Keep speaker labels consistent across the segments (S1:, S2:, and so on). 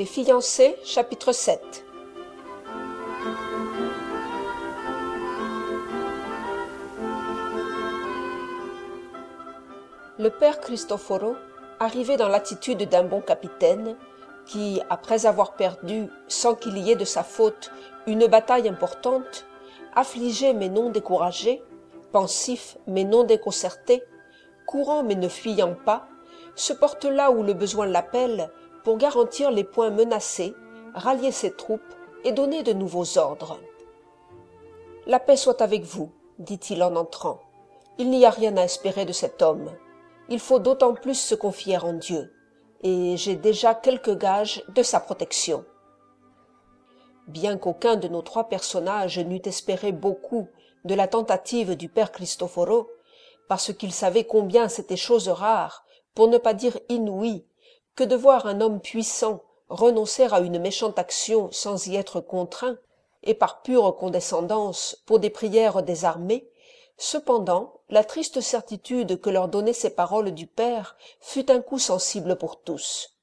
S1: Les fiancés, chapitre 7. Le père Cristoforo, arrivé dans l'attitude d'un bon capitaine, qui, après avoir perdu, sans qu'il y ait de sa faute, une bataille importante, affligé mais non découragé, pensif mais non déconcerté, courant mais ne fuyant pas, se porte là où le besoin l'appelle pour garantir les points menacés, rallier ses troupes et donner de nouveaux ordres. « La paix soit avec vous, dit-il en entrant. Il n'y a rien à espérer de cet homme. Il faut d'autant plus se confier en Dieu, et j'ai déjà quelques gages de sa protection. » Bien qu'aucun de nos trois personnages n'eût espéré beaucoup de la tentative du père Cristoforo, parce qu'il savait combien c'était chose rare, pour ne pas dire inouïe, que de voir un homme puissant renoncer à une méchante action sans y être contraint, et par pure condescendance pour des prières désarmées, cependant, la triste certitude que leur donnaient ces paroles du père fut un coup sensible pour tous.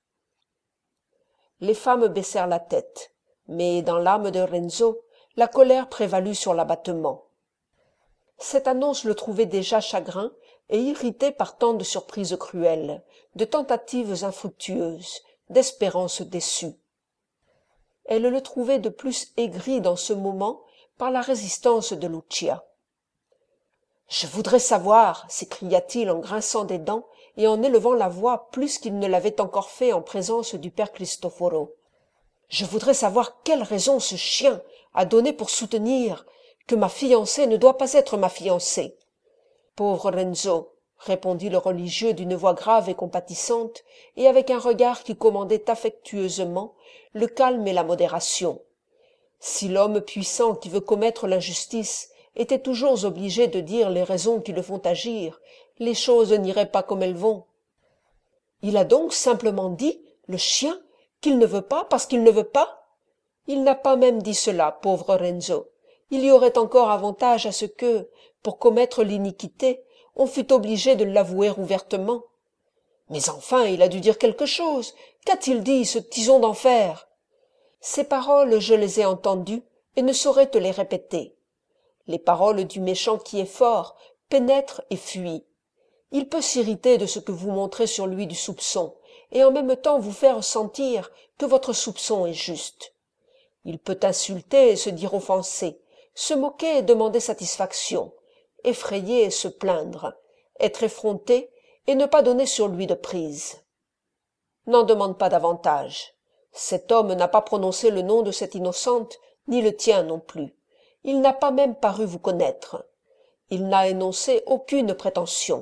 S1: Les femmes baissèrent la tête, mais dans l'âme de Renzo, la colère prévalut sur l'abattement. Cette annonce le trouvait déjà chagrin et irrité par tant de surprises cruelles, de tentatives infructueuses, d'espérances déçues. Elle le trouvait de plus aigri dans ce moment par la résistance de Lucia. « Je voudrais savoir, s'écria-t-il en grinçant des dents et en élevant la voix plus qu'il ne l'avait encore fait en présence du père Cristoforo. Je voudrais savoir quelle raison ce chien a donné pour soutenir que ma fiancée ne doit pas être ma fiancée. » « Pauvre Renzo, » répondit le religieux d'une voix grave et compatissante, et avec un regard qui commandait affectueusement le calme et la modération. Si l'homme puissant qui veut commettre l'injustice était toujours obligé de dire les raisons qui le font agir, les choses n'iraient pas comme elles vont. Il a donc simplement dit, le chien, qu'il ne veut pas parce qu'il ne veut pas? Il n'a pas même dit cela, pauvre Renzo. Il y aurait encore avantage à ce que, pour commettre l'iniquité, on fût obligé de l'avouer ouvertement. Mais enfin, il a dû dire quelque chose. Qu'a-t-il dit, ce tison d'enfer? Ces paroles, je les ai entendues et ne saurais te les répéter. Les paroles du méchant qui est fort pénètrent et fuient. Il peut s'irriter de ce que vous montrez sur lui du soupçon, et en même temps vous faire sentir que votre soupçon est juste. Il peut insulter et se dire offensé, se moquer et demander satisfaction, effrayer et se plaindre, être effronté et ne pas donner sur lui de prise. N'en demande pas davantage. Cet homme n'a pas prononcé le nom de cette innocente, ni le tien non plus. Il n'a pas même paru vous connaître. Il n'a énoncé aucune prétention.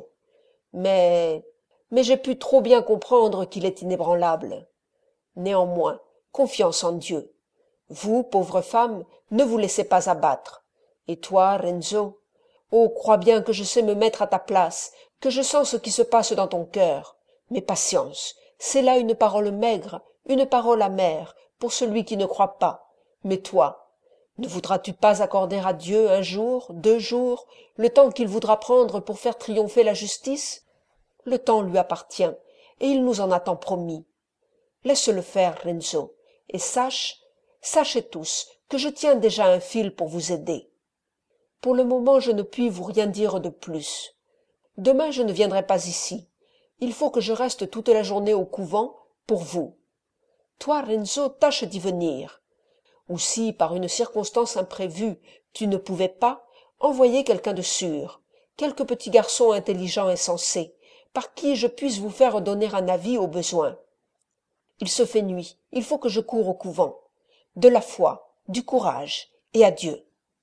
S1: Mais j'ai pu trop bien comprendre qu'il est inébranlable. Néanmoins, confiance en Dieu. Vous, pauvre femme, ne vous laissez pas abattre. Et toi, Renzo? Oh, crois bien que je sais me mettre à ta place, que je sens ce qui se passe dans ton cœur. Mais patience, c'est là une parole maigre, une parole amère, pour celui qui ne croit pas. Mais toi, ne voudras-tu pas accorder à Dieu un jour, 2 jours, le temps qu'il voudra prendre pour faire triompher la justice? Le temps lui appartient, et il nous en a tant promis. Laisse-le faire, Renzo, et sachez tous que je tiens déjà un fil pour vous aider. Pour le moment, je ne puis vous rien dire de plus. Demain, je ne viendrai pas ici. Il faut que je reste toute la journée au couvent pour vous. Toi, Renzo, tâche d'y venir. Ou si, par une circonstance imprévue, tu ne pouvais pas, envoyez quelqu'un de sûr, quelque petit garçon intelligent et sensé, par qui je puisse vous faire donner un avis au besoin. Il se fait nuit, il faut que je coure au couvent. De la foi, du courage, et adieu.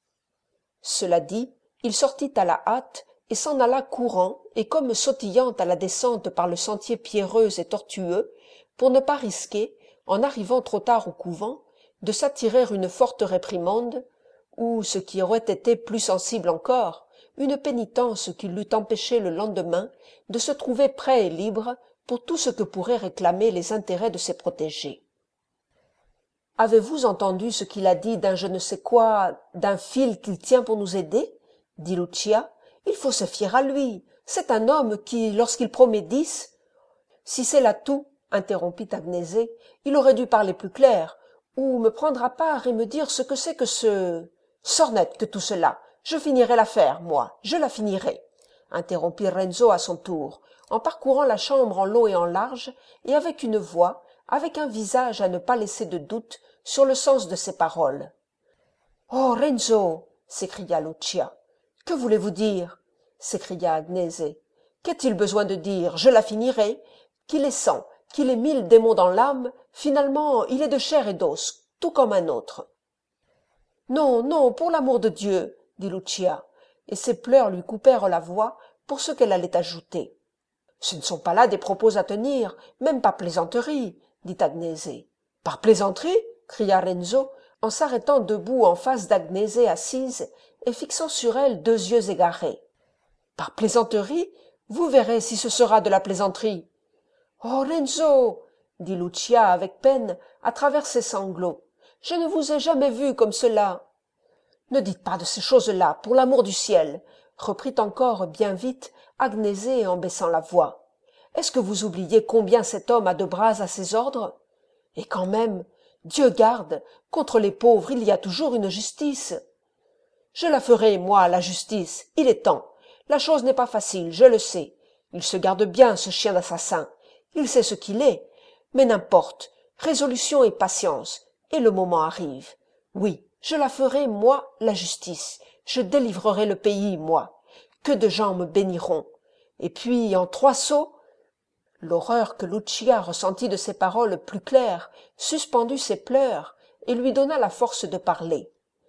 S1: Cela dit, il sortit à la hâte et s'en alla courant et comme sautillant à la descente par le sentier pierreux et tortueux, pour ne pas risquer, en arrivant trop tard au couvent, de s'attirer une forte réprimande, ou, ce qui aurait été plus sensible encore, une pénitence qui l'eût empêché le lendemain de se trouver prêt et libre pour tout ce que pourraient réclamer les intérêts de ses protégés. « Avez-vous entendu ce qu'il a dit d'un je ne sais quoi, d'un fil qu'il tient pour nous aider ?» dit Lucia. « Il faut se fier à lui. C'est un homme qui, lorsqu'il promet 10, si c'est là tout, interrompit Agnese, il aurait dû parler plus clair, ou me prendre à part et me dire ce que c'est que ce... Sornette que tout cela. Je finirai l'affaire, moi, je la finirai, interrompit Renzo à son tour, en parcourant la chambre en long et en large, et avec une voix, avec un visage à ne pas laisser de doute sur le sens de ses paroles. « Oh, Renzo !» s'écria Lucia. « Que voulez-vous dire ?» s'écria Agnese. « Qu'est-il besoin de dire ? Je la finirai. Qu'il est 100, qu'il ait 1000 démons dans l'âme, finalement, il est de chair et d'os, tout comme un autre. »« Non, non, pour l'amour de Dieu !» dit Lucia, et ses pleurs lui coupèrent la voix pour ce qu'elle allait ajouter. « Ce ne sont pas là des propos à tenir, même pas plaisanterie, » dit Agnese. « Par plaisanterie ?» cria Renzo, en s'arrêtant debout en face d'Agnese assise et fixant sur elle 2 yeux égarés. « Par plaisanterie ? Vous verrez si ce sera de la plaisanterie. »« Oh, Renzo !» dit Lucia avec peine à travers ses sanglots. « Je ne vous ai jamais vu comme cela. »« Ne dites pas de ces choses-là, pour l'amour du ciel !» reprit encore bien vite Agnese en baissant la voix. « Est-ce que vous oubliez combien cet homme a de bras à ses ordres ? Et quand même, Dieu garde, contre les pauvres il y a toujours une justice. Je la ferai, moi, la justice, il est temps. La chose n'est pas facile, je le sais. Il se garde bien, ce chien d'assassin. Il sait ce qu'il est. Mais n'importe, résolution et patience, et le moment arrive. Oui, je la ferai, moi, la justice. Je délivrerai le pays, moi. Que de gens me béniront. Et puis, en 3 sauts, l'horreur que Lucia ressentit de ces paroles plus claires suspendit ses pleurs et lui donna la force de parler.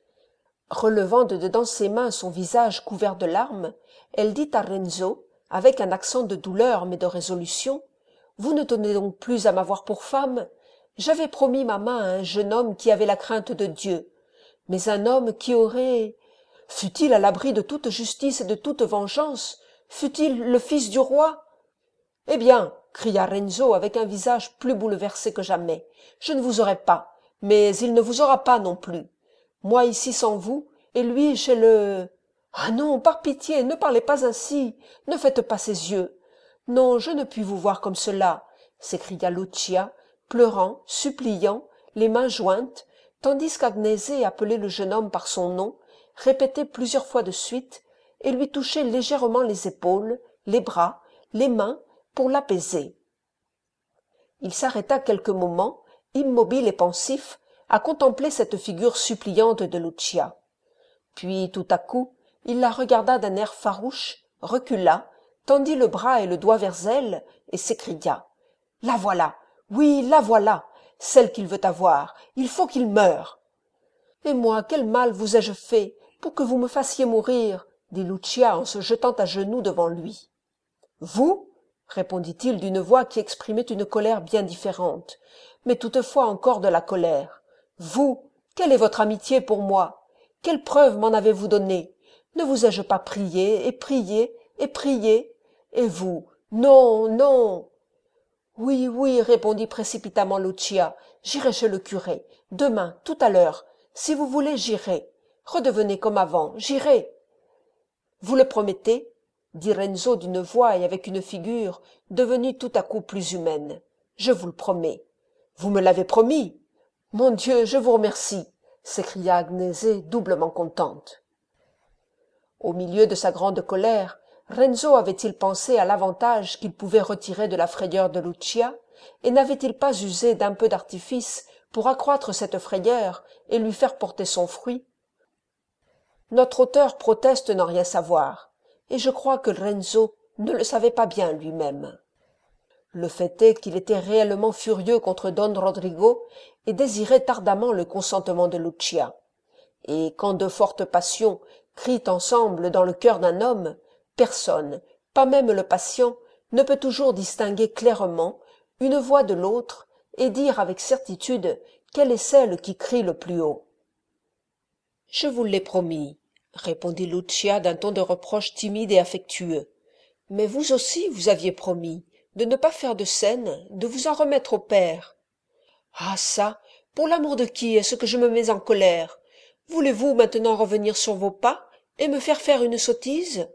S1: Relevant de dedans ses mains son visage couvert de larmes, elle dit à Renzo, avec un accent de douleur mais de résolution, « Vous ne tenez donc plus à m'avoir pour femme ? J'avais promis ma main à un jeune homme qui avait la crainte de Dieu, mais un homme qui aurait... Fût-il à l'abri de toute justice et de toute vengeance ? Fût-il le fils du roi ? Eh bien, cria Renzo avec un visage plus bouleversé que jamais, je ne vous aurai pas, mais il ne vous aura pas non plus. Moi ici sans vous, et lui chez le... Ah non, par pitié, ne parlez pas ainsi, ne faites pas ces yeux. Non, je ne puis vous voir comme cela, s'écria Lucia, pleurant, suppliant, les mains jointes, tandis qu'Agnese appelait le jeune homme par son nom, répétait plusieurs fois de suite, et lui touchait légèrement les épaules, les bras, les mains, pour l'apaiser. Il s'arrêta quelques moments, immobile et pensif, à contempler cette figure suppliante de Lucia. Puis, tout à coup, il la regarda d'un air farouche, recula, tendit le bras et le doigt vers elle, et s'écria. « La voilà! Oui, la voilà! Celle qu'il veut avoir! Il faut qu'il meure !»« Et moi, quel mal vous ai-je fait pour que vous me fassiez mourir ?» dit Lucia en se jetant à genoux devant lui. « Vous ?» répondit-il d'une voix qui exprimait une colère bien différente, mais toutefois encore de la colère. « Vous, quelle est votre amitié pour moi? Quelle preuve m'en avez-vous donné? Ne vous ai-je pas prié et prié et prié? Et vous? Non, non !»« Oui, oui, répondit précipitamment Lucia, j'irai chez le curé. Demain, tout à l'heure. Si vous voulez, j'irai. Redevenez comme avant, j'irai. »« Vous le promettez ?» dit Renzo d'une voix et avec une figure devenue tout à coup plus humaine. « Je vous le promets. »« Vous me l'avez promis ?»« Mon Dieu, je vous remercie !» s'écria Agnese doublement contente. Au milieu de sa grande colère, Renzo avait-il pensé à l'avantage qu'il pouvait retirer de la frayeur de Lucia, et n'avait-il pas usé d'un peu d'artifice pour accroître cette frayeur et lui faire porter son fruit? Notre auteur proteste n'en rien savoir, et je crois que Renzo ne le savait pas bien lui-même. Le fait est qu'il était réellement furieux contre Don Rodrigo et désirait ardemment le consentement de Lucia. Et quand de fortes passions crient ensemble dans le cœur d'un homme, personne, pas même le patient, ne peut toujours distinguer clairement une voix de l'autre et dire avec certitude quelle est celle qui crie le plus haut. « Je vous l'ai promis, » répondit Lucia d'un ton de reproche timide et affectueux. « Mais vous aussi vous aviez promis de ne pas faire de scène, de vous en remettre au père. »« Ah ça, pour l'amour de qui est-ce que je me mets en colère? Voulez-vous maintenant revenir sur vos pas et me faire une sottise ?»«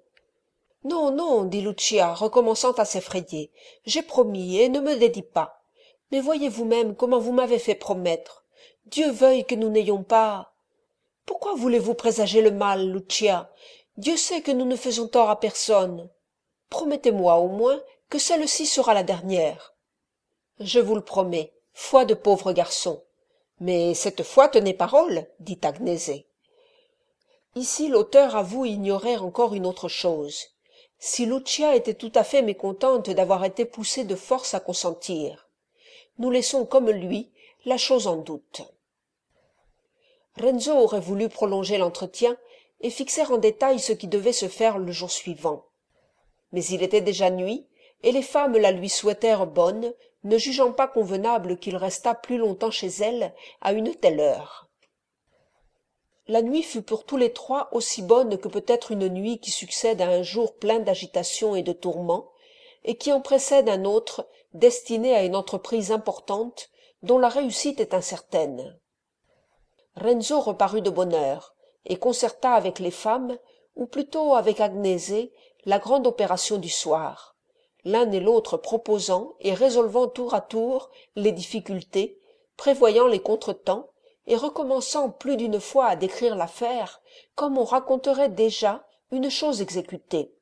S1: Non, non, dit Lucia, recommençant à s'effrayer. J'ai promis et ne me dédie pas. Mais voyez vous-même comment vous m'avez fait promettre. Dieu veuille que nous n'ayons pas... Pourquoi voulez-vous présager le mal, Lucia? Dieu sait que nous ne faisons tort à personne. Promettez-moi au moins que celle-ci sera la dernière. Je vous le promets, foi de pauvre garçon. Mais cette foi tenait parole, dit Agnese. Ici l'auteur avoue ignorer encore une autre chose. Si Lucia était tout à fait mécontente d'avoir été poussée de force à consentir, nous laissons comme lui la chose en doute. Renzo aurait voulu prolonger l'entretien et fixer en détail ce qui devait se faire le jour suivant. Mais il était déjà nuit, et les femmes la lui souhaitèrent bonne, ne jugeant pas convenable qu'il restât plus longtemps chez elles à une telle heure. La nuit fut pour tous les trois aussi bonne que peut être une nuit qui succède à un jour plein d'agitation et de tourments, et qui en précède un autre destiné à une entreprise importante dont la réussite est incertaine. Renzo reparut de bonne heure, et concerta avec les femmes, ou plutôt avec Agnese, la grande opération du soir, l'un et l'autre proposant et résolvant tour à tour les difficultés, prévoyant les contretemps, et recommençant plus d'une fois à décrire l'affaire comme on raconterait déjà une chose exécutée.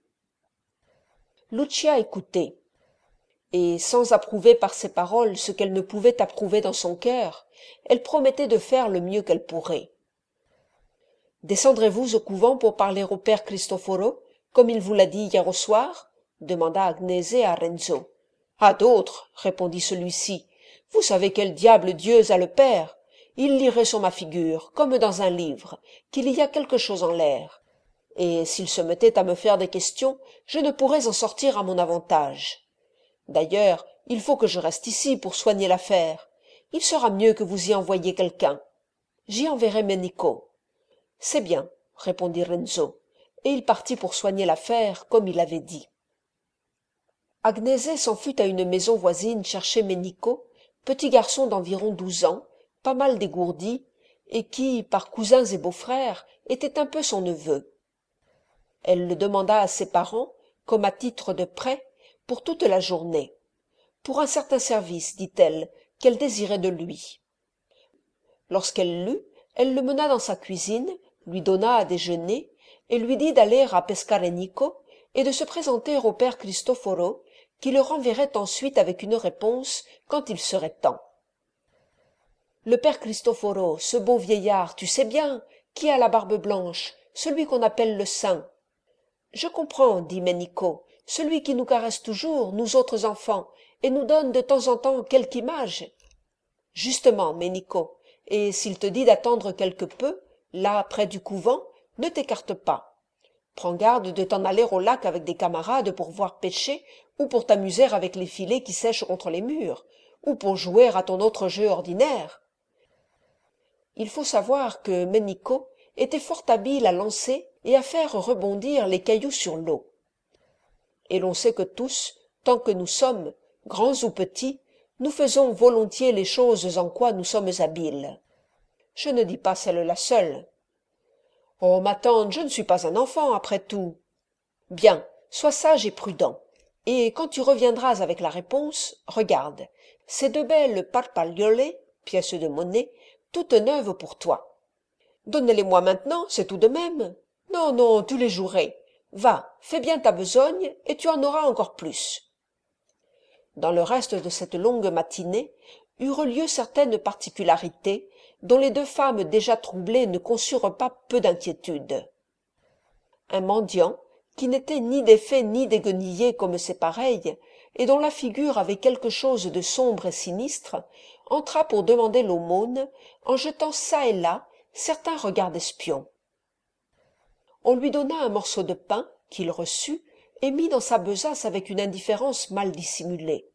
S1: Lucia écoutait, et sans approuver par ses paroles ce qu'elle ne pouvait approuver dans son cœur, elle promettait de faire le mieux qu'elle pourrait. « Descendrez-vous au couvent pour parler au père Cristoforo, comme il vous l'a dit hier au soir ?» demanda Agnese à Renzo. « À d'autres, » répondit celui-ci. « Vous savez quel diable Dieu a le père. Il lirait sur ma figure, comme dans un livre, qu'il y a quelque chose en l'air. Et s'il se mettait à me faire des questions, je ne pourrais en sortir à mon avantage. D'ailleurs, il faut que je reste ici pour soigner l'affaire. Il sera mieux que vous y envoyiez quelqu'un. J'y enverrai Menico. »« C'est bien, » répondit Renzo, et il partit pour soigner l'affaire, comme il avait dit. Agnese s'en fut à une maison voisine chercher Menico, petit garçon d'environ 12 ans, pas mal dégourdi, et qui, par cousins et beaux-frères, était un peu son neveu. Elle le demanda à ses parents, comme à titre de prêt, pour toute la journée, pour un certain service, dit-elle, qu'elle désirait de lui. Lorsqu'elle l'eut, elle le mena dans sa cuisine, lui donna à déjeuner, et lui dit d'aller à Pescarenico et de se présenter au père Cristoforo, qui le renverrait ensuite avec une réponse quand il serait temps. Le père Cristoforo, ce beau vieillard, tu sais bien, qui a la barbe blanche, celui qu'on appelle le saint. Je comprends, dit Menico, celui qui nous caresse toujours, nous autres enfants, et nous donne de temps en temps quelque image. Justement, Menico, et s'il te dit d'attendre quelque peu, là, près du couvent, ne t'écarte pas. Prends garde de t'en aller au lac avec des camarades pour voir pêcher, ou pour t'amuser avec les filets qui sèchent contre les murs, ou pour jouer à ton autre jeu ordinaire. Il faut savoir que Menico était fort habile à lancer et à faire rebondir les cailloux sur l'eau. Et l'on sait que tous, tant que nous sommes, grands ou petits, nous faisons volontiers les choses en quoi nous sommes habiles. Je ne dis pas celle-là seule. Oh, ma tante, je ne suis pas un enfant, après tout. Bien, sois sage et prudent. Et quand tu reviendras avec la réponse, regarde, ces deux belles parpagliole, pièces de monnaie, toutes neuves pour toi. Donne-les-moi maintenant, c'est tout de même. Non, non, tu les jouerais. Va, fais bien ta besogne, et tu en auras encore plus. Dans le reste de cette longue matinée, eurent lieu certaines particularités, dont les deux femmes déjà troublées ne conçurent pas peu d'inquiétude. Un mendiant, qui n'était ni défait ni déguenillé comme ses pareils, et dont la figure avait quelque chose de sombre et sinistre, entra pour demander l'aumône, en jetant çà et là certains regards d'espion. On lui donna un morceau de pain, qu'il reçut, et mit dans sa besace avec une indifférence mal dissimulée.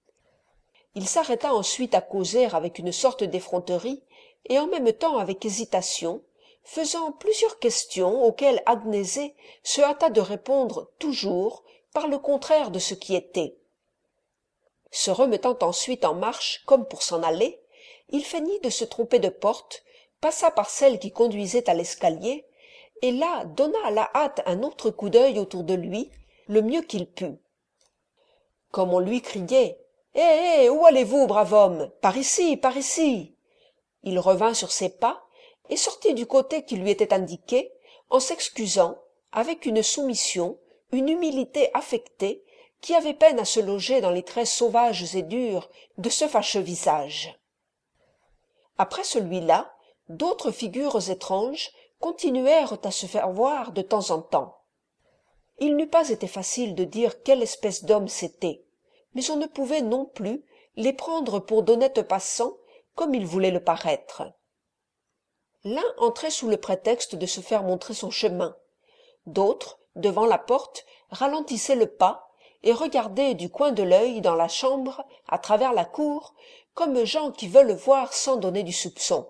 S1: Il s'arrêta ensuite à causer avec une sorte d'effronterie, et en même temps avec hésitation, faisant plusieurs questions auxquelles Agnese se hâta de répondre toujours par le contraire de ce qui était. Se remettant ensuite en marche comme pour s'en aller, il feignit de se tromper de porte, passa par celle qui conduisait à l'escalier, et là donna à la hâte un autre coup d'œil autour de lui, le mieux qu'il put. Comme on lui criait hé, où allez-vous, brave homme? Par ici, par ici. Il revint sur ses pas et sortit du côté qui lui était indiqué, en s'excusant, avec une soumission, une humilité affectée, qui avait peine à se loger dans les traits sauvages et durs de ce fâcheux visage. Après celui-là, d'autres figures étranges continuèrent à se faire voir de temps en temps. Il n'eût pas été facile de dire quelle espèce d'homme c'était, mais on ne pouvait non plus les prendre pour d'honnêtes passants comme ils voulaient le paraître. L'un entrait sous le prétexte de se faire montrer son chemin, d'autres, devant la porte, ralentissaient le pas et regardaient du coin de l'œil dans la chambre, à travers la cour, comme gens qui veulent voir sans donner du soupçon.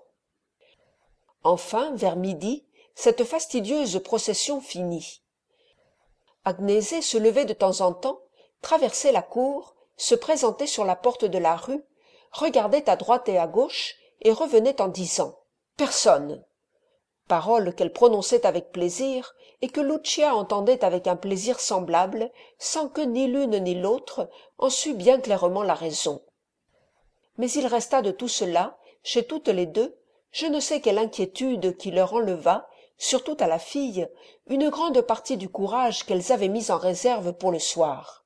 S1: Enfin, vers midi, cette fastidieuse procession finit. Agnésée se levait de temps en temps, traversait la cour, se présentait sur la porte de la rue, regardait à droite et à gauche et revenait en disant « Personne !» Paroles qu'elle prononçait avec plaisir et que Lucia entendait avec un plaisir semblable, sans que ni l'une ni l'autre en sût bien clairement la raison. Mais il resta de tout cela, chez toutes les deux, je ne sais quelle inquiétude qui leur enleva, surtout à la fille, une grande partie du courage qu'elles avaient mis en réserve pour le soir.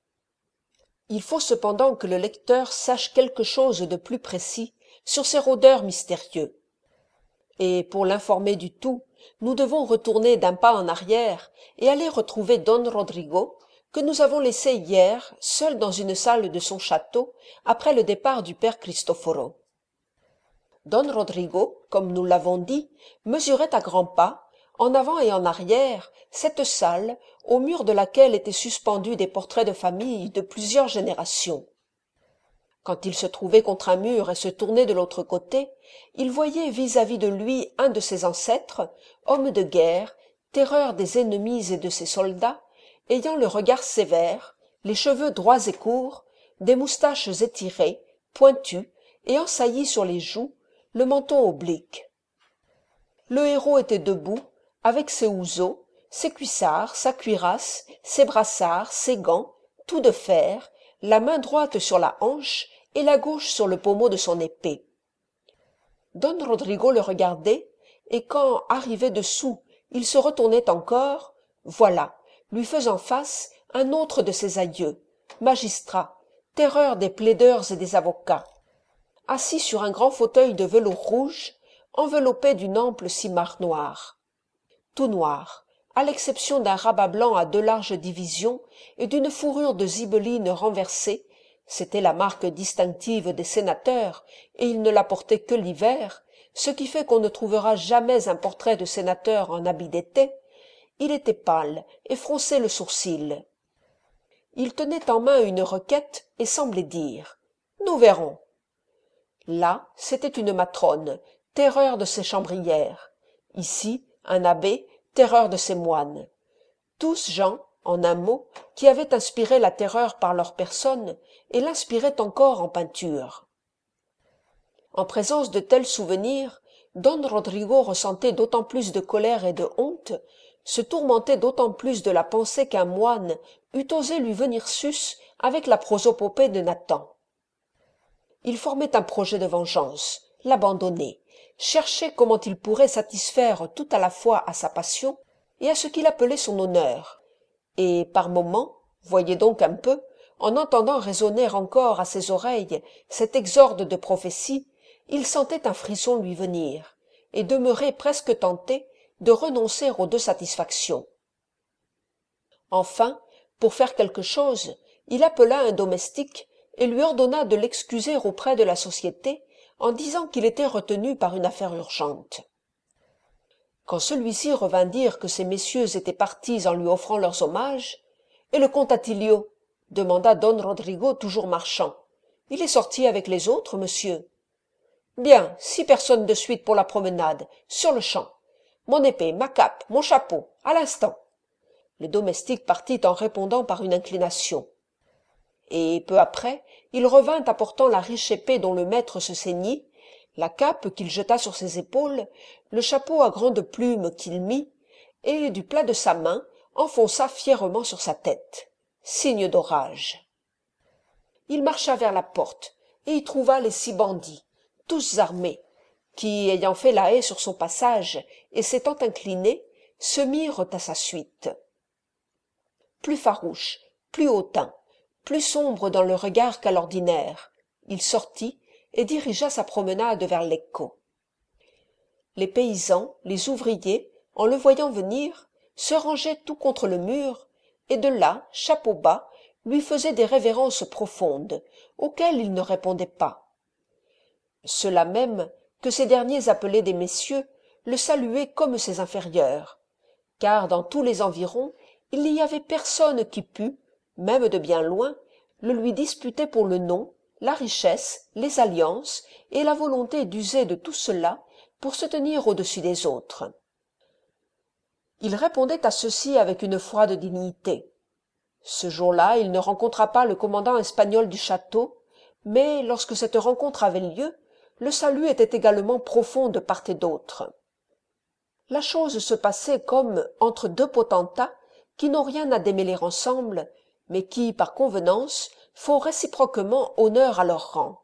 S1: Il faut cependant que le lecteur sache quelque chose de plus précis sur ces rôdeurs mystérieux. Et pour l'informer du tout, nous devons retourner d'un pas en arrière et aller retrouver Don Rodrigo, que nous avons laissé hier seul dans une salle de son château après le départ du père Cristoforo. Don Rodrigo, comme nous l'avons dit, mesurait à grands pas, en avant et en arrière, cette salle au mur de laquelle étaient suspendus des portraits de famille de plusieurs générations. Quand il se trouvait contre un mur et se tournait de l'autre côté, il voyait vis-à-vis de lui un de ses ancêtres, homme de guerre, terreur des ennemis et de ses soldats, ayant le regard sévère, les cheveux droits et courts, des moustaches étirées, pointues et ensaillies sur les joues, le menton oblique. Le héros était debout, avec ses houseaux, ses cuissards, sa cuirasse, ses brassards, ses gants, tout de fer, la main droite sur la hanche et la gauche sur le pommeau de son épée. Don Rodrigo le regardait, et quand, arrivé dessous, il se retournait encore, voilà, lui faisant face, un autre de ses aïeux, magistrat, terreur des plaideurs et des avocats, assis sur un grand fauteuil de velours rouge, enveloppé d'une ample simarre noire. Tout noir, à l'exception d'un rabat blanc à 2 larges divisions et d'une fourrure de zibeline renversée, c'était la marque distinctive des sénateurs, et ils ne la portaient que l'hiver, ce qui fait qu'on ne trouvera jamais un portrait de sénateur en habit d'été. Il était pâle et fronçait le sourcil. Il tenait en main une requête et semblait dire « Nous verrons ». Là, c'était une matrone, terreur de ses chambrières. Ici, un abbé, terreur de ses moines. Tous gens, en un mot, qui avaient inspiré la terreur par leur personne et l'inspiraient encore en peinture. En présence de tels souvenirs, Don Rodrigo ressentait d'autant plus de colère et de honte, se tourmentait d'autant plus de la pensée qu'un moine eût osé lui venir sus avec la prosopopée de Nathan. Il formait un projet de vengeance, l'abandonnait, cherchait comment il pourrait satisfaire tout à la fois à sa passion et à ce qu'il appelait son honneur, et par moments, voyez donc un peu, en entendant résonner encore à ses oreilles cet exorde de prophétie, il sentait un frisson lui venir, et demeurait presque tenté de renoncer aux 2 satisfactions. Enfin, pour faire quelque chose, il appela un domestique et lui ordonna de l'excuser auprès de la société en disant qu'il était retenu par une affaire urgente. Quand celui-ci revint dire que ces messieurs étaient partis en lui offrant leurs hommages, « Et le comte Attilio ?» demanda Don Rodrigo, toujours marchand. « Il est sorti avec les autres, monsieur. »« Bien, 6 personnes de suite pour la promenade, sur le champ. Mon épée, ma cape, mon chapeau, à l'instant. » Le domestique partit en répondant par une inclination. Et peu après, il revint apportant la riche épée dont le maître se ceignit, la cape qu'il jeta sur ses épaules, le chapeau à grandes plumes qu'il mit, et du plat de sa main enfonça fièrement sur sa tête. Signe d'orage. il marcha vers la porte et y trouva les 6 bandits, tous armés, qui, ayant fait la haie sur son passage et s'étant inclinés, se mirent à sa suite. Plus farouche, plus hautain, plus sombre dans le regard qu'à l'ordinaire, il sortit et dirigea sa promenade vers Lecco. Les paysans, les ouvriers, en le voyant venir, se rangeaient tout contre le mur, et de là, chapeau bas, lui faisaient des révérences profondes, auxquelles il ne répondait pas. Ceux-là même, que ces derniers appelaient des messieurs, le saluaient comme ses inférieurs, car dans tous les environs, il n'y avait personne qui pût, même de bien loin, le lui disputer pour le nom, la richesse, les alliances et la volonté d'user de tout cela pour se tenir au-dessus des autres. Il répondait à ceux-ci avec une froide dignité. Ce jour-là, il ne rencontra pas le commandant espagnol du château, mais lorsque cette rencontre avait lieu, le salut était également profond de part et d'autre. La chose se passait comme entre 2 potentats qui n'ont rien à démêler ensemble, mais qui, par convenance, font réciproquement honneur à leur rang.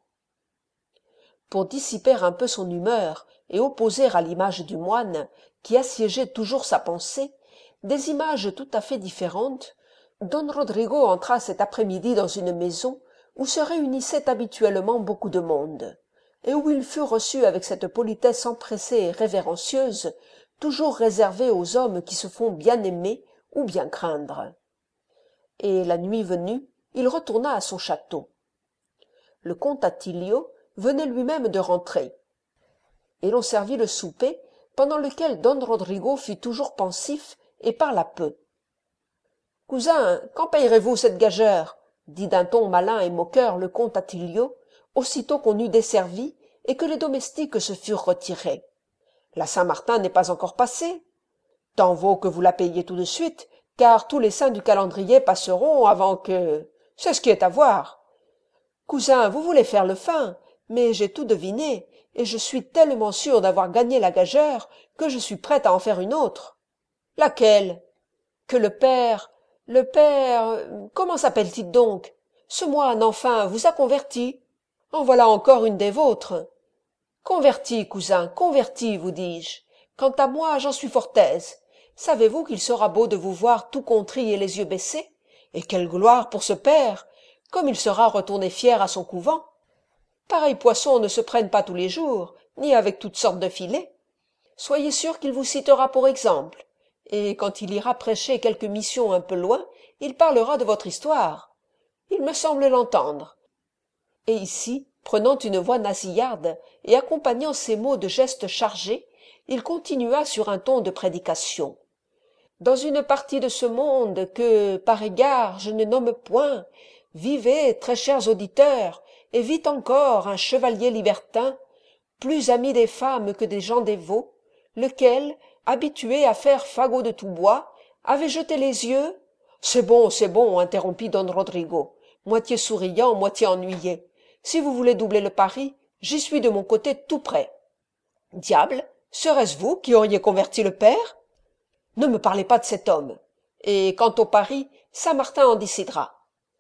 S1: Pour dissiper un peu son humeur et opposer à l'image du moine, qui assiégeait toujours sa pensée, des images tout à fait différentes, don Rodrigo entra cet après-midi dans une maison où se réunissait habituellement beaucoup de monde, et où il fut reçu avec cette politesse empressée et révérencieuse, toujours réservée aux hommes qui se font bien aimer ou bien craindre. Et la nuit venue, il retourna à son château. Le comte Attilio venait lui-même de rentrer, et l'on servit le souper, pendant lequel don Rodrigo fut toujours pensif et parla peu. « Cousin, quand payerez-vous cette gageure ?» dit d'un ton malin et moqueur le comte Attilio, aussitôt qu'on eut desservi et que les domestiques se furent retirés. « La Saint-Martin n'est pas encore passée. Tant vaut que vous la payiez tout de suite, car tous les saints du calendrier passeront avant que... C'est ce qui est à voir. Cousin, vous voulez faire le fin, mais j'ai tout deviné, et je suis tellement sûr d'avoir gagné la gageure que je suis prête à en faire une autre. »« Laquelle ?»« Que le père... comment s'appelle-t-il donc? Ce moine, enfin, vous a converti. En voilà encore une des vôtres. »« Converti, cousin, converti, vous dis-je. Quant à moi, j'en suis fort aise. Savez-vous qu'il sera beau de vous voir tout contrit et les yeux baissés? Et quelle gloire pour ce père, comme il sera retourné fier à son couvent. Pareils poissons ne se prennent pas tous les jours, ni avec toutes sortes de filets. Soyez sûr qu'il vous citera pour exemple, et quand il ira prêcher quelque mission un peu loin, il parlera de votre histoire. Il me semble l'entendre. Et ici, prenant une voix nasillarde et accompagnant ses mots de gestes chargés, il continua sur un ton de prédication. Dans une partie de ce monde que, par égard, je ne nomme point, vivait, très chers auditeurs, et vit encore un chevalier libertin, plus ami des femmes que des gens dévots, lequel, habitué à faire fagot de tout bois, avait jeté les yeux... « C'est bon, interrompit don Rodrigo, moitié souriant, moitié ennuyé. Si vous voulez doubler le pari, j'y suis de mon côté tout prêt. Diable, serait-ce vous qui auriez converti le père? Ne me parlez pas de cet homme. Et quant au pari, Saint-Martin en décidera. »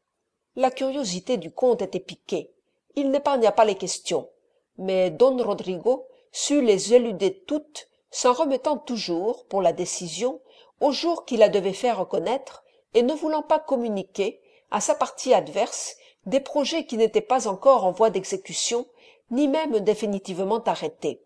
S1: La curiosité du comte était piquée. Il n'épargna pas les questions, mais don Rodrigo sut les éluder toutes, s'en remettant toujours, pour la décision, au jour qui la devait faire connaître, et ne voulant pas communiquer, à sa partie adverse, des projets qui n'étaient pas encore en voie d'exécution, ni même définitivement arrêtés.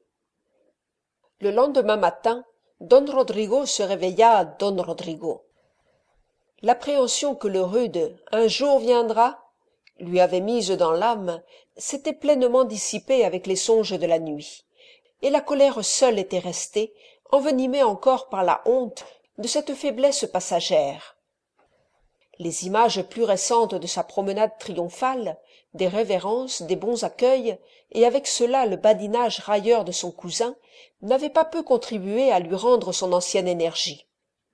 S1: Le lendemain matin, don Rodrigo se réveilla don Rodrigo. L'appréhension que le rude « un jour viendra » lui avait mise dans l'âme s'était pleinement dissipée avec les songes de la nuit, et la colère seule était restée, envenimée encore par la honte de cette faiblesse passagère. Les images plus récentes de sa promenade triomphale, des révérences, des bons accueils, et avec cela le badinage railleur de son cousin, n'avaient pas peu contribué à lui rendre son ancienne énergie.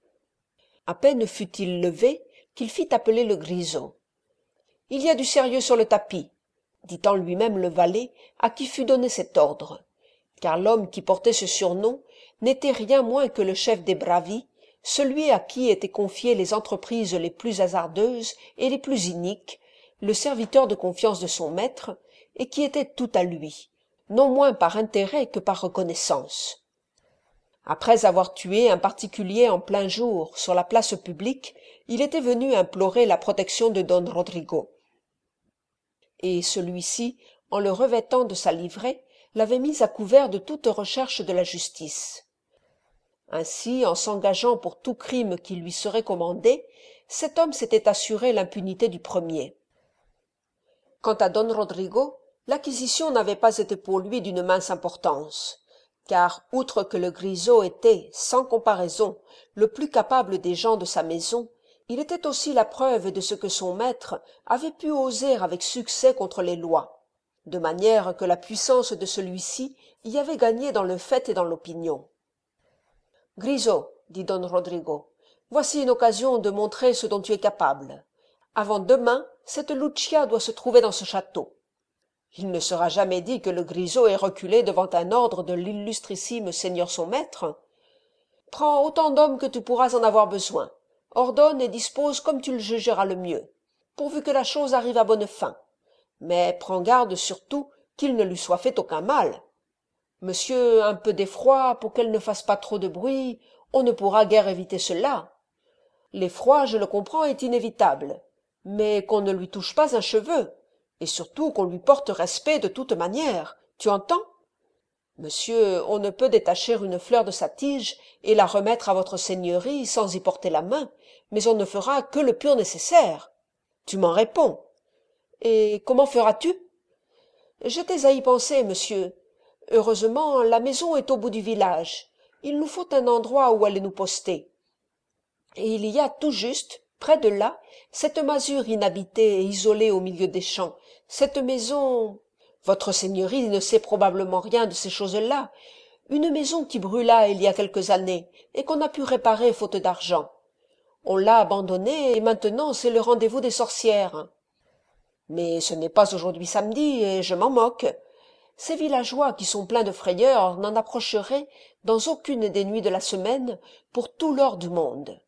S1: À peine fut-il levé qu'il fit appeler le grisot. « Il y a du sérieux sur le tapis, » dit en lui-même le valet à qui fut donné cet ordre, car l'homme qui portait ce surnom n'était rien moins que le chef des bravi, celui à qui étaient confiées les entreprises les plus hasardeuses et les plus iniques, le serviteur de confiance de son maître, et qui était tout à lui, non moins par intérêt que par reconnaissance. Après avoir tué un particulier en plein jour sur la place publique, il était venu implorer la protection de don Rodrigo. Et celui-ci, en le revêtant de sa livrée, l'avait mis à couvert de toute recherche de la justice. Ainsi, en s'engageant pour tout crime qui lui serait commandé, cet homme s'était assuré l'impunité du premier. Quant à don Rodrigo, l'acquisition n'avait pas été pour lui d'une mince importance, car outre que le grisot était, sans comparaison, le plus capable des gens de sa maison, il était aussi la preuve de ce que son maître avait pu oser avec succès contre les lois, de manière que la puissance de celui-ci y avait gagné dans le fait et dans l'opinion. « Grisot, dit don Rodrigo, voici une occasion de montrer ce dont tu es capable. Avant demain, cette Lucia doit se trouver dans ce château. Il ne sera jamais dit que le grisot ait reculé devant un ordre de l'illustrissime seigneur son maître. Prends autant d'hommes que tu pourras en avoir besoin. Ordonne et dispose comme tu le jugeras le mieux, pourvu que la chose arrive à bonne fin. Mais prends garde surtout qu'il ne lui soit fait aucun mal. Monsieur un peu d'effroi pour qu'elle ne fasse pas trop de bruit, on ne pourra guère éviter cela. L'effroi, je le comprends, est inévitable, mais qu'on ne lui touche pas un cheveu, et surtout qu'on lui porte respect de toute manière, tu entends? Monsieur, on ne peut détacher une fleur de sa tige et la remettre à votre seigneurie sans y porter la main, mais on ne fera que le pur nécessaire. Tu m'en réponds. Et comment feras-tu? J'étais à y penser, monsieur. Heureusement, la maison est au bout du village. Il nous faut un endroit où aller nous poster. Et il y a tout juste, près de là, cette masure inhabitée et isolée au milieu des champs, cette maison... Votre seigneurie ne sait probablement rien de ces choses-là. Une maison qui brûla il y a quelques années, et qu'on a pu réparer faute d'argent. On l'a abandonnée, et maintenant c'est le rendez-vous des sorcières. Mais ce n'est pas aujourd'hui samedi, et je m'en moque. Ces villageois qui sont pleins de frayeur n'en approcheraient dans aucune des nuits de la semaine pour tout l'or du monde.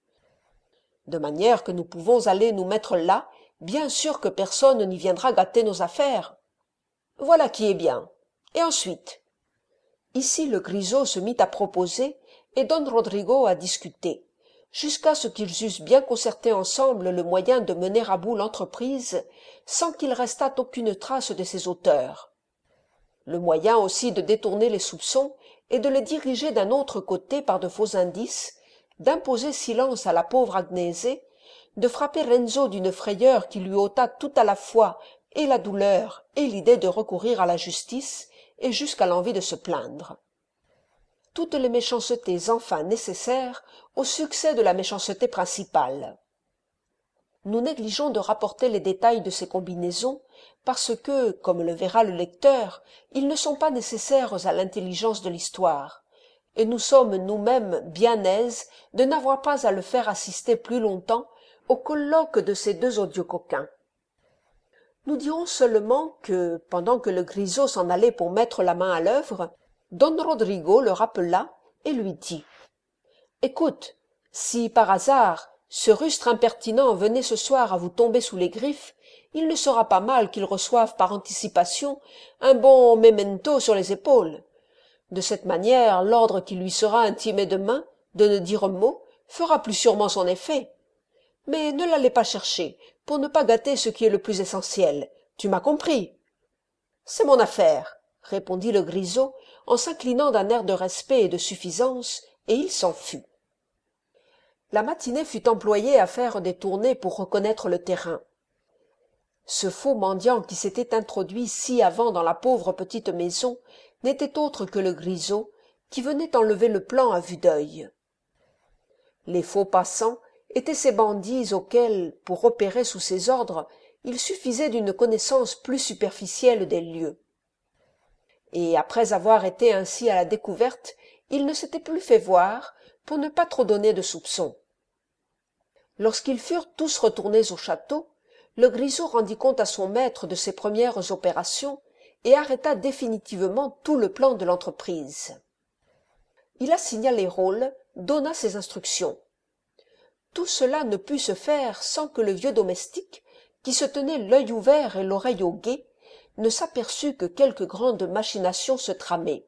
S1: De manière que nous pouvons aller nous mettre là, bien sûr que personne n'y viendra gâter nos affaires. Voilà qui est bien. Et ensuite? Ici le grisot se mit à proposer et don Rodrigo à discuter, jusqu'à ce qu'ils eussent bien concerté ensemble le moyen de mener à bout l'entreprise sans qu'il restât aucune trace de ses auteurs. Le moyen aussi de détourner les soupçons et de les diriger d'un autre côté par de faux indices, d'imposer silence à la pauvre Agnese, de frapper Renzo d'une frayeur qui lui ôta tout à la fois et la douleur et l'idée de recourir à la justice et jusqu'à l'envie de se plaindre. Toutes les méchancetés enfin nécessaires au succès de la méchanceté principale. Nous négligeons de rapporter les détails de ces combinaisons parce que, comme le verra le lecteur, ils ne sont pas nécessaires à l'intelligence de l'histoire, et nous sommes nous-mêmes bien aises de n'avoir pas à le faire assister plus longtemps au colloque de ces deux odieux coquins. Nous dirons seulement que, pendant que le grisot s'en allait pour mettre la main à l'œuvre, don Rodrigo le rappela et lui dit « Écoute, si par hasard ce rustre impertinent venait ce soir à vous tomber sous les griffes, il ne sera pas mal qu'il reçoive par anticipation un bon memento sur les épaules. De cette manière, l'ordre qui lui sera intimé demain, de ne dire mot, fera plus sûrement son effet. Mais ne l'allez pas chercher, pour ne pas gâter ce qui est le plus essentiel. Tu m'as compris? C'est mon affaire, répondit le grisot, en s'inclinant d'un air de respect et de suffisance, et il s'en fut. La matinée fut employée à faire des tournées pour reconnaître le terrain. Ce faux mendiant qui s'était introduit si avant dans la pauvre petite maison n'était autre que le grisot, qui venait enlever le plan à vue d'œil. Les faux passants étaient ces bandits auxquels, pour opérer sous ses ordres, il suffisait d'une connaissance plus superficielle des lieux. Et après avoir été ainsi à la découverte, il ne s'était plus fait voir pour ne pas trop donner de soupçons. Lorsqu'ils furent tous retournés au château, le grisot rendit compte à son maître de ses premières opérations et arrêta définitivement tout le plan de l'entreprise. Il assigna les rôles, donna ses instructions. Tout cela ne put se faire sans que le vieux domestique, qui se tenait l'œil ouvert et l'oreille au guet, ne s'aperçut que quelque grande machination se tramait.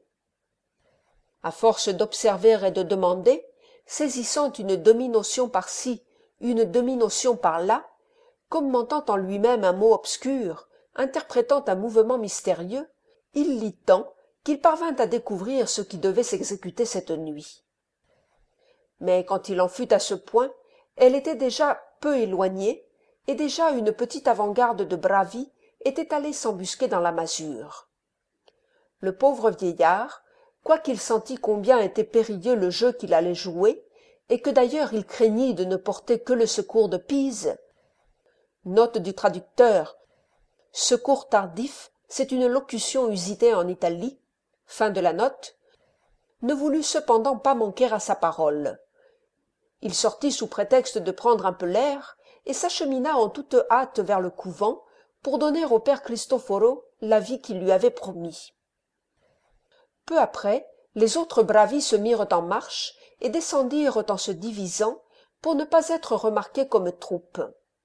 S1: À force d'observer et de demander, saisissant une demi-notion par-ci, une demi-notion par-là, commentant en lui-même un mot obscur, interprétant un mouvement mystérieux, il lit tant qu'il parvint à découvrir ce qui devait s'exécuter cette nuit. Mais quand il en fut à ce point, elle était déjà peu éloignée, et déjà une petite avant-garde de bravi était allée s'embusquer dans la masure. Le pauvre vieillard, quoiqu'il sentît combien était périlleux le jeu qu'il allait jouer, et que d'ailleurs il craignit de ne porter que le secours de Pise, note du traducteur, secours tardif, c'est une locution usitée en Italie, fin de la note, ne voulut cependant pas manquer à sa parole. Il sortit sous prétexte de prendre un peu l'air, et s'achemina en toute hâte vers le couvent, pour donner au père Cristoforo l'avis qu'il lui avait promis. Peu après, les autres bravi se mirent en marche, et descendirent en se divisant, pour ne pas être remarqués comme troupe.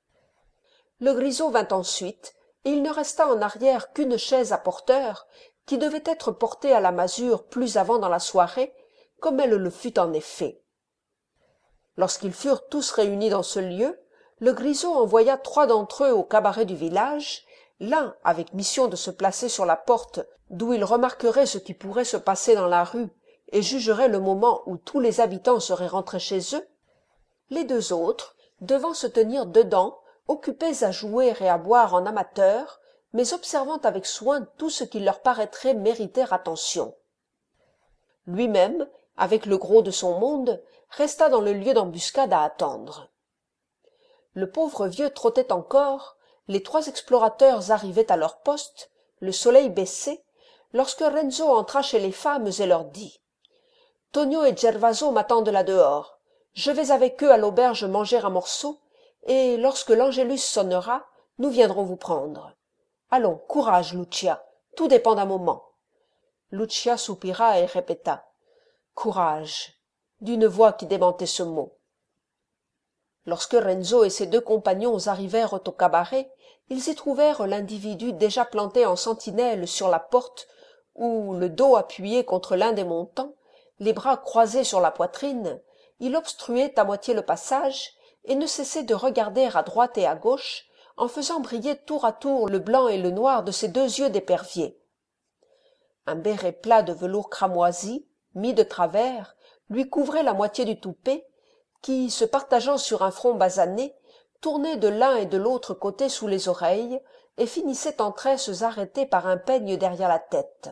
S1: Le grisot vint ensuite, et il ne resta en arrière qu'une chaise à porteur, qui devait être portée à la masure plus avant dans la soirée, comme elle le fut en effet. Lorsqu'ils furent tous réunis dans ce lieu, le grisot envoya 3 d'entre eux au cabaret du village, l'un avec mission de se placer sur la porte d'où il remarquerait ce qui pourrait se passer dans la rue et jugerait le moment où tous les habitants seraient rentrés chez eux, les 2 autres devant se tenir dedans, occupés à jouer et à boire en amateurs, mais observant avec soin tout ce qui leur paraîtrait mériter attention. Lui-même, avec le gros de son monde, resta dans le lieu d'embuscade à attendre. Le pauvre vieux trottait encore, les 3 explorateurs arrivaient à leur poste, le soleil baissait, lorsque Renzo entra chez les femmes et leur dit « Tonio et Gervaso m'attendent là dehors. Je vais avec eux à l'auberge manger un morceau, et lorsque l'Angélus sonnera, nous viendrons vous prendre. Allons, courage, Lucia, tout dépend d'un moment. » Lucia soupira et répéta « Courage » d'une voix qui démentait ce mot. Lorsque Renzo et ses 2 compagnons arrivèrent au cabaret, ils y trouvèrent l'individu déjà planté en sentinelle sur la porte, où, le dos appuyé contre l'un des montants, les bras croisés sur la poitrine, il obstruait à moitié le passage et ne cessait de regarder à droite et à gauche, en faisant briller tour à tour le blanc et le noir de ses 2 yeux d'épervier. Un béret plat de velours cramoisi, mis de travers, lui couvrait la moitié du toupet, qui, se partageant sur un front basané, tournait de l'un et de l'autre côté sous les oreilles et finissait en tresses arrêtées par un peigne derrière la tête.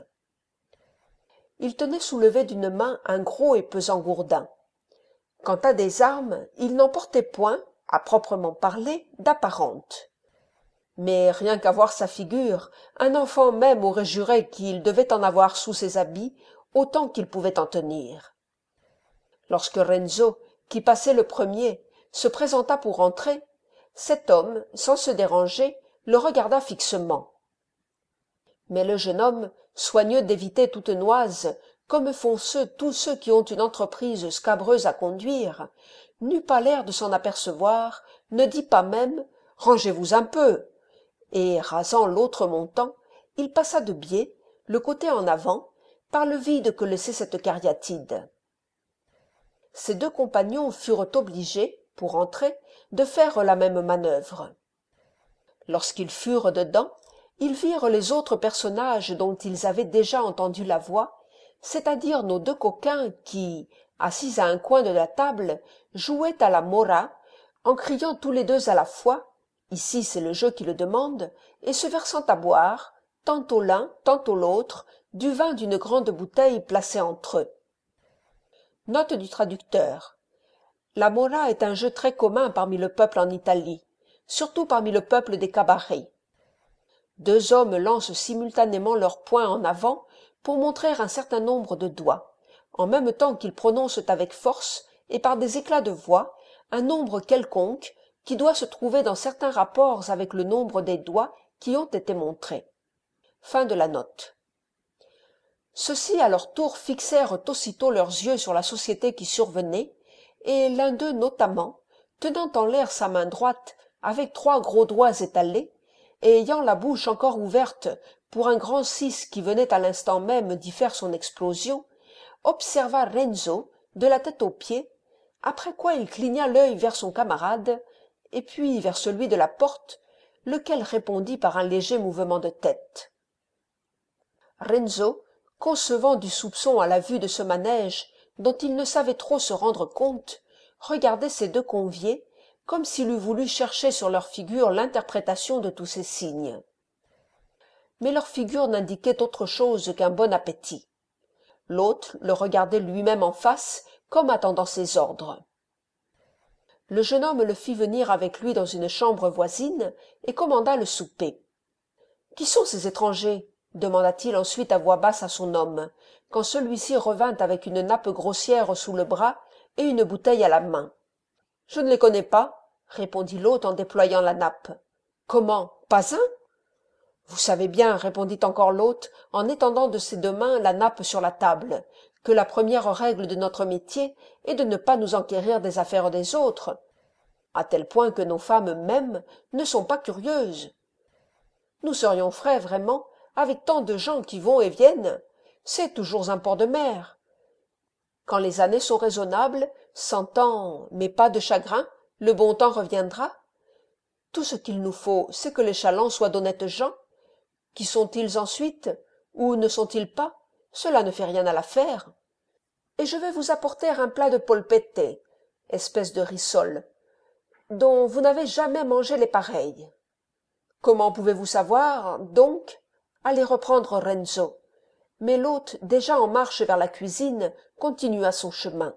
S1: Il tenait soulevé d'une main un gros et pesant gourdin. Quant à des armes, il n'en portait point, à proprement parler, d'apparentes. Mais rien qu'à voir sa figure, un enfant même aurait juré qu'il devait en avoir sous ses habits autant qu'il pouvait en tenir. Lorsque Renzo, qui passait le premier, se présenta pour entrer, cet homme, sans se déranger, le regarda fixement. Mais le jeune homme, soigneux d'éviter toute noise, comme font tous ceux qui ont une entreprise scabreuse à conduire, n'eut pas l'air de s'en apercevoir, ne dit pas même « Rangez-vous un peu !» et, rasant l'autre montant, il passa de biais, le côté en avant, par le vide que laissait cette cariatide. Ses 2 compagnons furent obligés, pour entrer, de faire la même manœuvre. Lorsqu'ils furent dedans, ils virent les autres personnages dont ils avaient déjà entendu la voix, c'est-à-dire nos 2 coquins qui, assis à un coin de la table, jouaient à la mora, en criant tous les 2 à la fois, ici c'est le jeu qui le demande, et se versant à boire, tantôt l'un, tantôt l'autre, du vin d'une grande bouteille placée entre eux. Note du traducteur. La mora est un jeu très commun parmi le peuple en Italie, surtout parmi le peuple des cabarets. 2 hommes lancent simultanément leurs poings en avant pour montrer un certain nombre de doigts, en même temps qu'ils prononcent avec force et par des éclats de voix un nombre quelconque qui doit se trouver dans certains rapports avec le nombre des doigts qui ont été montrés. Fin de la note. Ceux-ci à leur tour fixèrent aussitôt leurs yeux sur la société qui survenait, et l'un d'eux notamment, tenant en l'air sa main droite avec 3 gros doigts étalés, et ayant la bouche encore ouverte pour un grand 6 qui venait à l'instant même d'y faire son explosion, observa Renzo de la tête aux pieds, après quoi il cligna l'œil vers son camarade, et puis vers celui de la porte, lequel répondit par un léger mouvement de tête. Renzo, concevant du soupçon à la vue de ce manège dont il ne savait trop se rendre compte, regardait ses 2 conviés comme s'il eût voulu chercher sur leurs figures l'interprétation de tous ces signes. Mais leurs figures n'indiquaient autre chose qu'un bon appétit. L'autre le regardait lui-même en face, comme attendant ses ordres. Le jeune homme le fit venir avec lui dans une chambre voisine et commanda le souper. « Qui sont ces étrangers ?» demanda-t-il ensuite à voix basse à son homme, quand celui-ci revint avec une nappe grossière sous le bras et une bouteille à la main. « Je ne les connais pas, » répondit l'hôte en déployant la nappe. « Comment, pas un ?» « Vous savez bien, » répondit encore l'hôte, en étendant de ses 2 mains la nappe sur la table, que la première règle de notre métier est de ne pas nous enquérir des affaires des autres, à tel point que nos femmes mêmes ne sont pas curieuses. Nous serions frais, vraiment, avec tant de gens qui vont et viennent. C'est toujours un port de mer. Quand les années sont raisonnables, 100 ans, mais pas de chagrin, le bon temps reviendra. Tout ce qu'il nous faut, c'est que les chalands soient d'honnêtes gens. Qui sont-ils ensuite, ou ne sont-ils pas? Cela ne fait rien à l'affaire. Et je vais vous apporter un plat de polpette, espèce de rissole, dont vous n'avez jamais mangé les pareils. Comment pouvez-vous savoir, donc? Allez reprendre Renzo. Mais l'hôte, déjà en marche vers la cuisine, continua son chemin.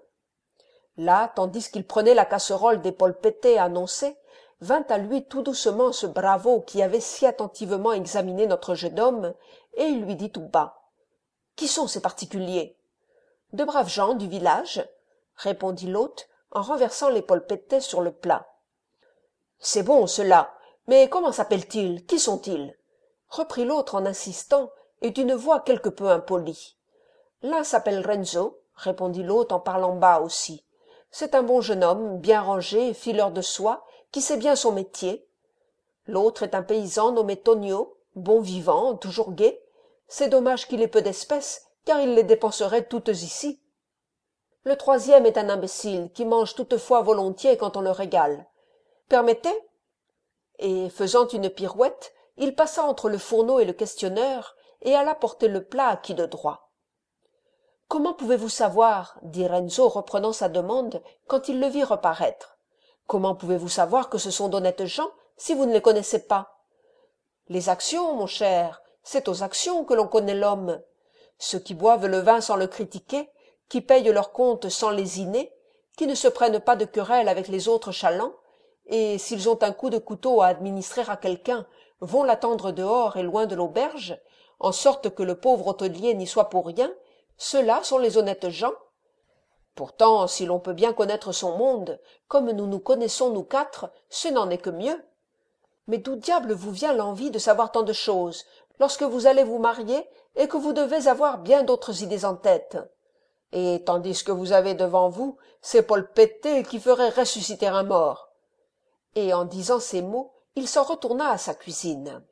S1: Là, tandis qu'il prenait la casserole des polpette annoncée, vint à lui tout doucement ce bravo qui avait si attentivement examiné notre jeune homme, et il lui dit tout bas. « Qui sont ces particuliers ?»« De braves gens du village, » répondit l'hôte, en renversant les polpette sur le plat. « C'est bon, cela, mais comment s'appellent-ils? Qui sont-ils » reprit l'autre en insistant, et d'une voix quelque peu impolie. « L'un s'appelle Renzo, » répondit l'hôte en parlant bas aussi. « C'est un bon jeune homme, bien rangé, fileur de soie, qui sait bien son métier. L'autre est un paysan nommé Tonio, bon vivant, toujours gai. C'est dommage qu'il ait peu d'espèces, car il les dépenserait toutes ici. Le 3e est un imbécile, qui mange toutefois volontiers quand on le régale. Permettez ?» Et, faisant une pirouette, il passa entre le fourneau et le questionneur, et alla porter le plat à qui de droit. « Comment pouvez-vous savoir, » dit Renzo reprenant sa demande, quand il le vit reparaître. « Comment pouvez-vous savoir que ce sont d'honnêtes gens, si vous ne les connaissez pas? Les actions, mon cher, c'est aux actions que l'on connaît l'homme. Ceux qui boivent le vin sans le critiquer, qui payent leurs comptes sans lésiner, qui ne se prennent pas de querelle avec les autres chalands, et s'ils ont un coup de couteau à administrer à quelqu'un, vont l'attendre dehors et loin de l'auberge, en sorte que le pauvre hôtelier n'y soit pour rien, ceux-là sont les honnêtes gens. Pourtant, si l'on peut bien connaître son monde, comme nous nous connaissons nous 4, ce n'en est que mieux. Mais d'où diable vous vient l'envie de savoir tant de choses, lorsque vous allez vous marier et que vous devez avoir bien d'autres idées en tête? Et tandis que vous avez devant vous ces polpette qui feraient ressusciter un mort. » Et en disant ces mots, il s'en retourna à sa cuisine.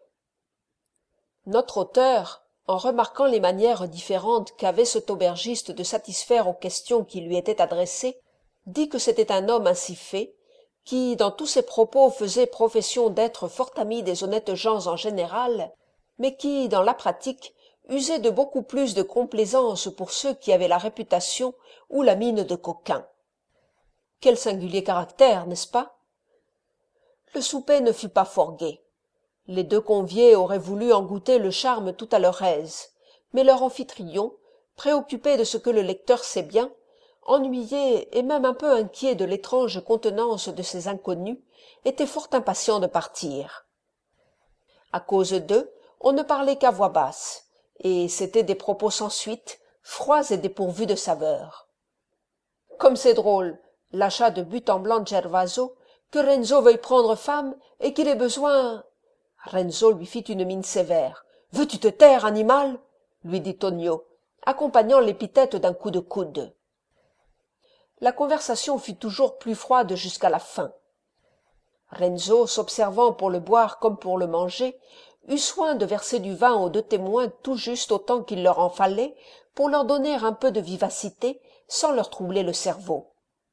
S1: Notre auteur, en remarquant les manières différentes qu'avait cet aubergiste de satisfaire aux questions qui lui étaient adressées, dit que c'était un homme ainsi fait, qui, dans tous ses propos, faisait profession d'être fort ami des honnêtes gens en général, mais qui, dans la pratique, usait de beaucoup plus de complaisance pour ceux qui avaient la réputation ou la mine de coquins. Quel singulier caractère, n'est-ce pas? Le souper ne fut pas fort gai. Les 2 conviés auraient voulu en goûter le charme tout à leur aise, mais leur amphitryon, préoccupé de ce que le lecteur sait bien, ennuyé et même un peu inquiet de l'étrange contenance de ces inconnus, était fort impatient de partir. À cause d'eux, on ne parlait qu'à voix basse, et c'étaient des propos sans suite, froids et dépourvus de saveur. « Comme c'est drôle, lâcha de but en blanc Gervaso, que Renzo veuille prendre femme et qu'il ait besoin… » Renzo lui fit une mine sévère. « Veux-tu te taire, animal ?» lui dit Tonio, accompagnant l'épithète d'un coup de coude. La conversation fut toujours plus froide jusqu'à la fin. Renzo, s'observant pour le boire comme pour le manger, eut soin de verser du vin aux deux témoins tout juste autant qu'il leur en fallait pour leur donner un peu de vivacité sans leur troubler le cerveau.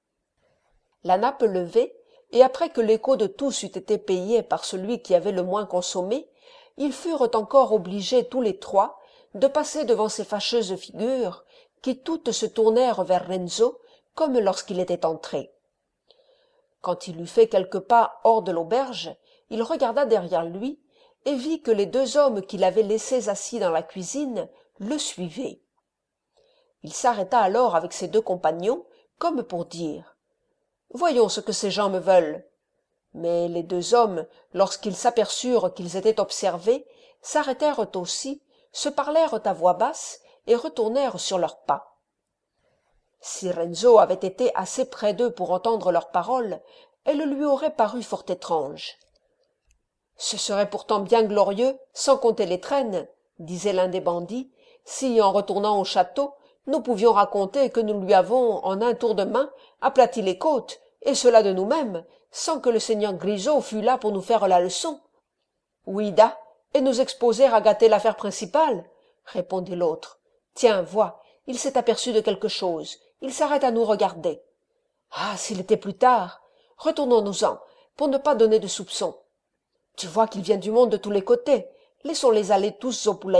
S1: La nappe levée, et après que l'écho de tous eut été payé par celui qui avait le moins consommé, ils furent encore obligés tous les trois de passer devant ces fâcheuses figures qui toutes se tournèrent vers Renzo comme lorsqu'il était entré. Quand il eut fait quelques pas hors de l'auberge, il regarda derrière lui et vit que les deux hommes qu'il avait laissés assis dans la cuisine le suivaient. Il s'arrêta alors avec ses deux compagnons comme pour dire « Voyons ce que ces gens me veulent ». Mais les deux hommes, lorsqu'ils s'aperçurent qu'ils étaient observés, s'arrêtèrent aussi, se parlèrent à voix basse et retournèrent sur leurs pas. Si Renzo avait été assez près d'eux pour entendre leurs paroles, elles lui auraient paru fort étranges. « Ce serait pourtant bien glorieux, sans compter les traînes, » disait l'un des bandits, « si, en retournant au château, nous pouvions raconter que nous lui avons, en un tour de main, aplati les côtes, et cela de nous-mêmes, sans que le seigneur Grisot fût là pour nous faire la leçon. »« Oui, da, et nous exposer à gâter l'affaire principale, » répondit l'autre. « Tiens, vois, il s'est aperçu de quelque chose, il s'arrête à nous regarder. Ah, s'il était plus tard, retournons-nous-en, pour ne pas donner de soupçons. Tu vois qu'il vient du monde de tous les côtés, laissons-les aller tous au poulailler. »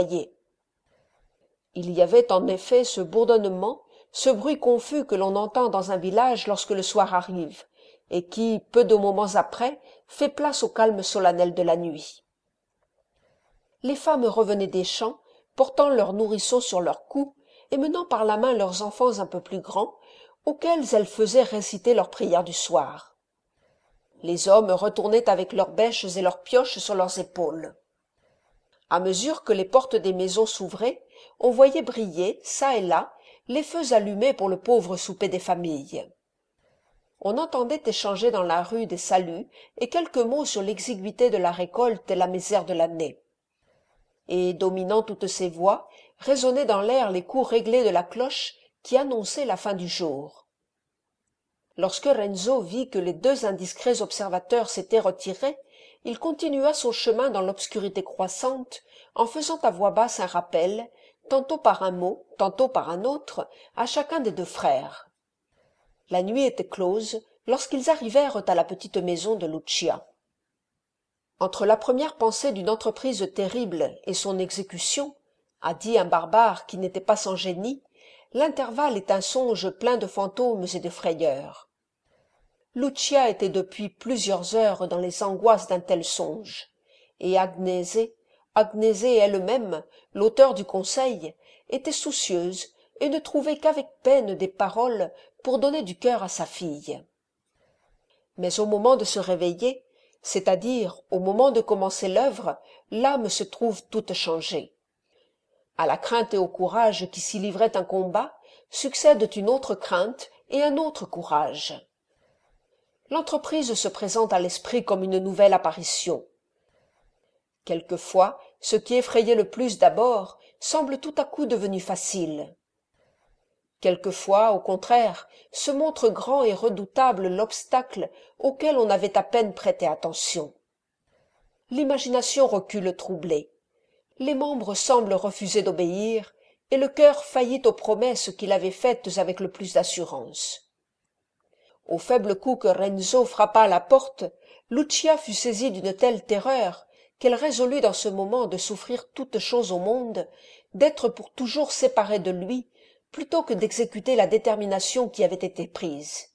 S1: Il y avait en effet ce bourdonnement, ce bruit confus que l'on entend dans un village lorsque le soir arrive, et qui, peu de moments après, fait place au calme solennel de la nuit. Les femmes revenaient des champs, portant leurs nourrissons sur leur cou, et menant par la main leurs enfants un peu plus grands, auxquels elles faisaient réciter leurs prières du soir. Les hommes retournaient avec leurs bêches et leurs pioches sur leurs épaules. À mesure que les portes des maisons s'ouvraient, on voyait briller, çà et là, les feux allumés pour le pauvre souper des familles. On entendait échanger dans la rue des saluts et quelques mots sur l'exiguïté de la récolte et la misère de l'année. Et, dominant toutes ces voix, résonnaient dans l'air les coups réglés de la cloche qui annonçaient la fin du jour. Lorsque Renzo vit que les deux indiscrets observateurs s'étaient retirés, il continua son chemin dans l'obscurité croissante, en faisant à voix basse un rappel, tantôt par un mot, tantôt par un autre, à chacun des deux frères. La nuit était close lorsqu'ils arrivèrent à la petite maison de Lucia. Entre la première pensée d'une entreprise terrible et son exécution, a dit un barbare qui n'était pas sans génie, l'intervalle est un songe plein de fantômes et de frayeurs. Lucia était depuis plusieurs heures dans les angoisses d'un tel songe, et Agnese elle-même, l'auteur du conseil, était soucieuse et ne trouvait qu'avec peine des paroles pour donner du cœur à sa fille. Mais au moment de se réveiller, c'est-à-dire au moment de commencer l'œuvre, l'âme se trouve toute changée. À la crainte et au courage qui s'y livrait un combat, succèdent une autre crainte et un autre courage. L'entreprise se présente à l'esprit comme une nouvelle apparition. Quelquefois, ce qui effrayait le plus d'abord semble tout à coup devenu facile. Quelquefois, au contraire, se montre grand et redoutable l'obstacle auquel on avait à peine prêté attention. L'imagination recule troublée. Les membres semblent refuser d'obéir, et le cœur faillit aux promesses qu'il avait faites avec le plus d'assurance. Au faible coup que Renzo frappa à la porte, Lucia fut saisie d'une telle terreur qu'elle résolut dans ce moment de souffrir toute chose au monde, d'être pour toujours séparée de lui, plutôt que d'exécuter la détermination qui avait été prise.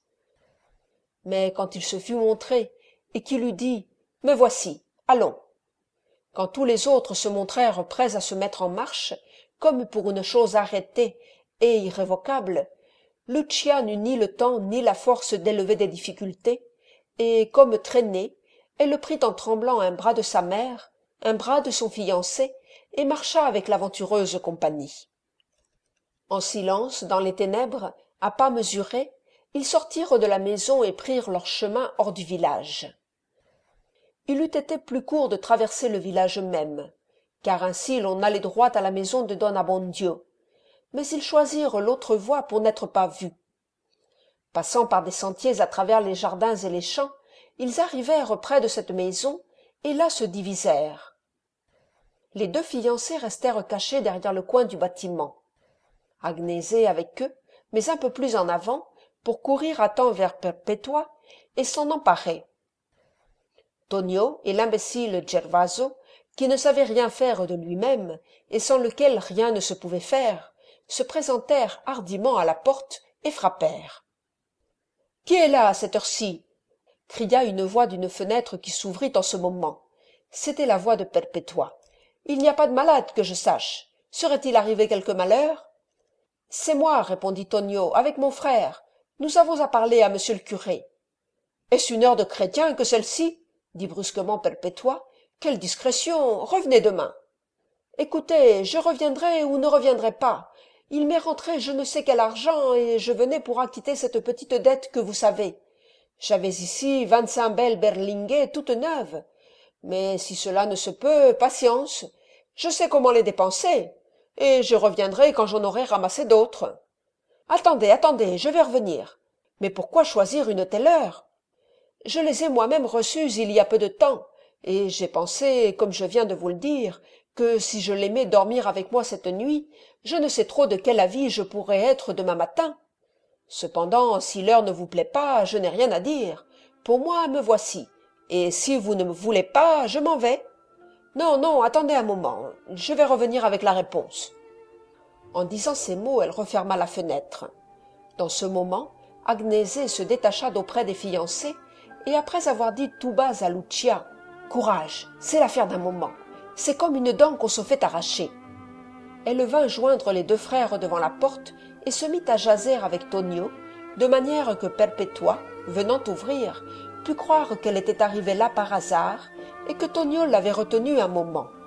S1: Mais quand il se fut montré, et qu'il eut dit « Me voici, allons !» quand tous les autres se montrèrent prêts à se mettre en marche, comme pour une chose arrêtée et irrévocable, Lucia n'eut ni le temps ni la force d'élever des difficultés, et, comme traînée, elle prit en tremblant un bras de sa mère, un bras de son fiancé, et marcha avec l'aventureuse compagnie. En silence, dans les ténèbres, à pas mesurés, ils sortirent de la maison et prirent leur chemin hors du village. Il eût été plus court de traverser le village même, car ainsi l'on allait droit à la maison de Don Abbondio, mais ils choisirent l'autre voie pour n'être pas vus. Passant par des sentiers à travers les jardins et les champs, ils arrivèrent près de cette maison et là se divisèrent. Les deux fiancés restèrent cachés derrière le coin du bâtiment. Agnese avec eux, mais un peu plus en avant, pour courir à temps vers Perpetua et s'en emparer. Tonio et l'imbécile Gervaso, qui ne savait rien faire de lui-même et sans lequel rien ne se pouvait faire, se présentèrent hardiment à la porte et frappèrent. « Qui est là à cette heure-ci » cria une voix d'une fenêtre qui s'ouvrit en ce moment. C'était la voix de Perpetua. « Il n'y a pas de malade que je sache. Serait-il arrivé quelque malheur ?»« C'est moi, répondit Tonio, avec mon frère. Nous avons à parler à monsieur le curé. »« Est-ce une heure de chrétien que celle-ci » dit brusquement Perpetua. « Quelle discrétion! Revenez demain. »« Écoutez, je reviendrai ou ne reviendrai pas. Il m'est rentré je ne sais quel argent et je venais pour acquitter cette petite dette que vous savez. J'avais ici 25 belles berlingues toutes neuves. Mais si cela ne se peut, patience. Je sais comment les dépenser, et je reviendrai quand j'en aurai ramassé d'autres. Attendez, attendez, je vais revenir. Mais pourquoi choisir une telle heure? Je les ai moi-même reçues il y a peu de temps, et j'ai pensé, comme je viens de vous le dire, que si je l'aimais dormir avec moi cette nuit, je ne sais trop de quel avis je pourrais être demain matin. Cependant, si l'heure ne vous plaît pas, je n'ai rien à dire. Pour moi, me voici. Et si vous ne me voulez pas, je m'en vais. Non, non, attendez un moment. Je vais revenir avec la réponse. En disant ces mots, elle referma la fenêtre. Dans ce moment, Agnese se détacha d'auprès des fiancés, et après avoir dit tout bas à Lucia « Courage, c'est l'affaire d'un moment. C'est comme une dent qu'on se fait arracher. » Elle vint joindre les deux frères devant la porte et se mit à jaser avec Tonio, de manière que Perpetua, venant ouvrir, put croire qu'elle était arrivée là par hasard et que Tonio l'avait retenue un moment.